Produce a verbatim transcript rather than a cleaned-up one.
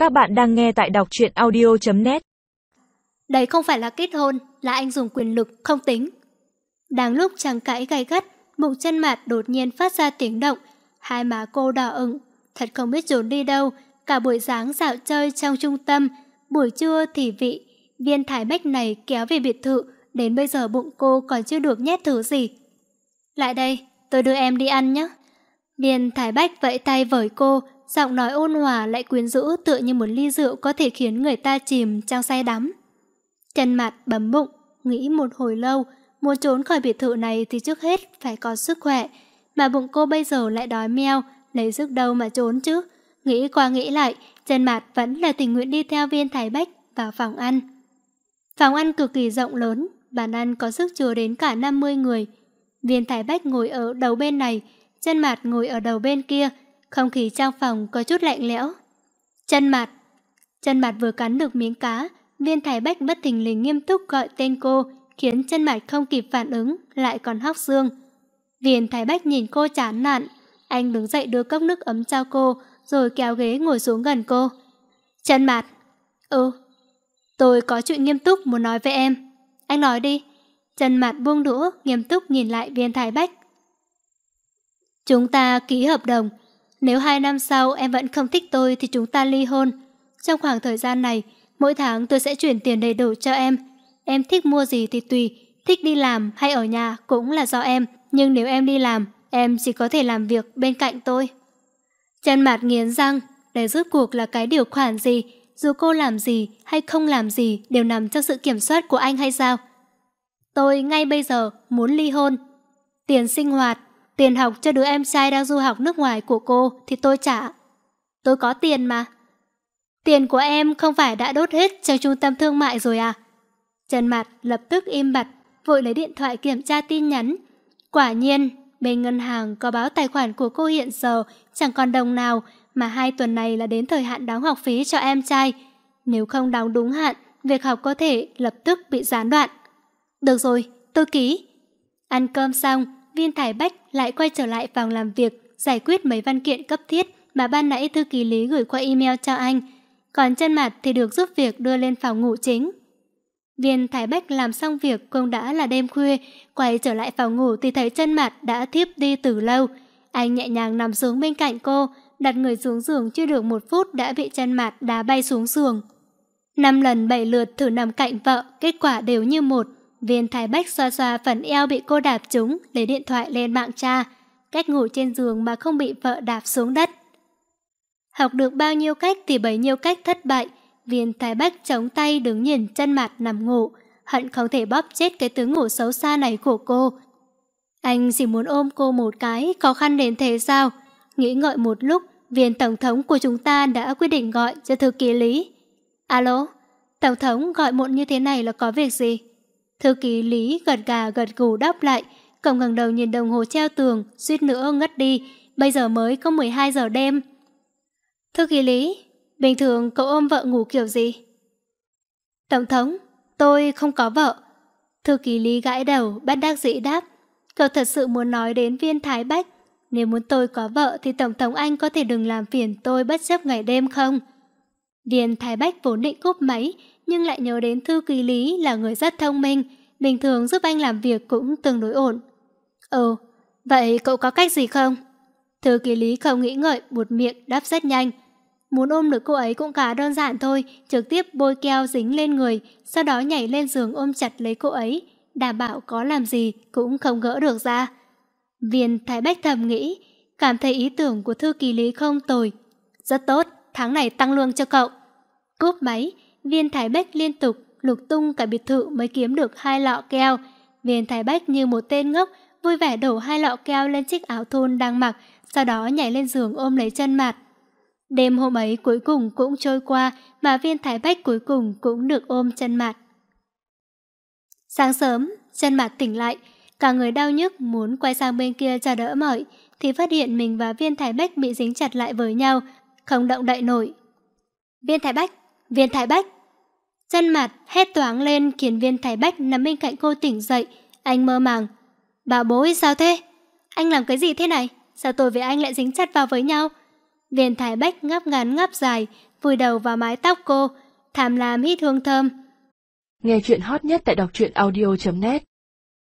Các bạn đang nghe tại đọc truyện audio chấm net. Đấy không phải là kết hôn, là anh dùng quyền lực, không tính. Đang lúc chàng cãi gay gắt, bụng chân Mạt đột nhiên phát ra tiếng động. Hai má cô đỏ ửng, thật không biết trốn đi đâu. Cả buổi sáng dạo chơi trong trung tâm, buổi trưa thì vị viên thái bách này kéo về biệt thự. Đến bây giờ bụng cô còn chưa được nhét thứ gì. Lại đây, tôi đưa em đi ăn nhé. Viên thái bách vẫy tay với cô, giọng nói ôn hòa lại quyến rũ, tựa như một ly rượu có thể khiến người ta chìm trong say đắm. Chân Mạt bấm bụng, nghĩ một hồi lâu, muốn trốn khỏi biệt thự này thì trước hết phải có sức khỏe, mà bụng cô bây giờ lại đói meo, lấy sức đâu mà trốn chứ. Nghĩ qua nghĩ lại, Chân Mạt vẫn là tình nguyện đi theo viên thái bách vào phòng ăn. Phòng ăn cực kỳ rộng lớn, bàn ăn có sức chứa đến cả năm mươi người. Viên thái bách ngồi ở đầu bên này, Chân Mạt ngồi ở đầu bên kia. Không khí trong phòng có chút lạnh lẽo. Chân Mạt. Chân Mạt vừa cắn được miếng cá, viên thái bách bất thình lình nghiêm túc gọi tên cô, khiến Chân Mạt không kịp phản ứng, lại còn hóc xương. Viên thái bách nhìn cô chán nản, anh đứng dậy đưa cốc nước ấm cho cô, rồi kéo ghế ngồi xuống gần cô. Chân Mạt. Ừ. Tôi có chuyện nghiêm túc muốn nói với em. Anh nói đi. Chân Mạt buông đũa, nghiêm túc nhìn lại viên thái bách. Chúng ta ký hợp đồng. Nếu hai năm sau em vẫn không thích tôi thì chúng ta ly hôn. Trong khoảng thời gian này, mỗi tháng tôi sẽ chuyển tiền đầy đủ cho em. Em thích mua gì thì tùy, thích đi làm hay ở nhà cũng là do em. Nhưng nếu em đi làm, em chỉ có thể làm việc bên cạnh tôi. Chân Mạt nghiến răng, đây rốt cuộc là cái điều khoản gì? Dù cô làm gì hay không làm gì đều nằm trong sự kiểm soát của anh hay sao? Tôi ngay bây giờ muốn ly hôn. Tiền sinh hoạt, tiền học cho đứa em trai đang du học nước ngoài của cô thì tôi trả. Tôi có tiền mà. Tiền của em không phải đã đốt hết trong trung tâm thương mại rồi à? Chân Mạt lập tức im bặt, vội lấy điện thoại kiểm tra tin nhắn. Quả nhiên, bên ngân hàng có báo tài khoản của cô hiện giờ chẳng còn đồng nào, mà hai tuần này là đến thời hạn đóng học phí cho em trai. Nếu không đóng đúng hạn, việc học có thể lập tức bị gián đoạn. Được rồi, tôi ký. Ăn cơm xong, viên thái bách lại quay trở lại phòng làm việc, giải quyết mấy văn kiện cấp thiết mà ban nãy thư ký Lý gửi qua email cho anh. Còn Chân Mạt thì được giúp việc đưa lên phòng ngủ chính. Viên thái bách làm xong việc cũng đã là đêm khuya, quay trở lại phòng ngủ thì thấy Chân Mạt đã thiếp đi từ lâu. Anh nhẹ nhàng nằm xuống bên cạnh cô, đặt người xuống giường chưa được một phút đã bị Chân Mạt đá bay xuống giường. Năm lần bảy lượt thử nằm cạnh vợ, kết quả đều như một. Viên thái bách xoa xoa phần eo bị cô đạp trúng, lấy điện thoại lên mạng tra cách ngủ trên giường mà không bị vợ đạp xuống đất. Học được bao nhiêu cách thì bấy nhiêu cách thất bại. Viên thái bách chống tay đứng nhìn Chân Mạt nằm ngủ, hận không thể bóp chết cái tướng ngủ xấu xa này của cô. Anh chỉ muốn ôm cô một cái, khó khăn đến thế sao? Nghĩ ngợi một lúc, viên tổng thống của chúng ta đã quyết định gọi cho thư ký Lý. Alo, tổng thống gọi muộn như thế này là có việc gì? Thư ký Lý gật gà gật gù đáp lại, cậu ngẩng đầu nhìn đồng hồ treo tường, suýt nữa ngất đi. Bây giờ mới có mười hai giờ đêm. Thư ký Lý, bình thường cậu ôm vợ ngủ kiểu gì? Tổng thống, tôi không có vợ. Thư ký Lý gãi đầu, bất đắc dĩ đáp. Cậu thật sự muốn nói đến viên thái bách. Nếu muốn tôi có vợ thì tổng thống anh có thể đừng làm phiền tôi bất chấp ngày đêm không? Viên thái bách vốn định cúp máy, nhưng lại nhớ đến thư ký Lý là người rất thông minh, bình thường giúp anh làm việc cũng tương đối ổn. Ừ, vậy cậu có cách gì không? Thư ký Lý không nghĩ ngợi, buột miệng đáp rất nhanh. Muốn ôm được cô ấy cũng khá đơn giản thôi, trực tiếp bôi keo dính lên người, sau đó nhảy lên giường ôm chặt lấy cô ấy, đảm bảo có làm gì cũng không gỡ được ra. Viên thái bách thầm nghĩ, cảm thấy ý tưởng của thư ký Lý không tồi. Rất tốt, tháng này tăng lương cho cậu. Cúp máy, viên thái bách liên tục lục tung cả biệt thự mới kiếm được hai lọ keo. Viên thái bách như một tên ngốc, vui vẻ đổ hai lọ keo lên chiếc áo thun đang mặc, sau đó nhảy lên giường ôm lấy Chân Mạt. Đêm hôm ấy cuối cùng cũng trôi qua, mà viên thái bách cuối cùng cũng được ôm Chân Mạt. Sáng sớm, Chân Mạt tỉnh lại, cả người đau nhức muốn quay sang bên kia cho đỡ mỏi, thì phát hiện mình và viên thái bách bị dính chặt lại với nhau, không động đậy nổi. Viên thái bách, viên thái bách. Chân Mạt hét toáng lên khiến viên thái bách nằm bên cạnh cô tỉnh dậy. Anh mơ màng. Bảo bối sao thế? Anh làm cái gì thế này? Sao tôi với anh lại dính chặt vào với nhau? Viên thái bách ngáp ngắn ngáp dài, vùi đầu vào mái tóc cô, tham lam hít hương thơm. Nghe chuyện hot nhất tại đọc truyện audio chấm net.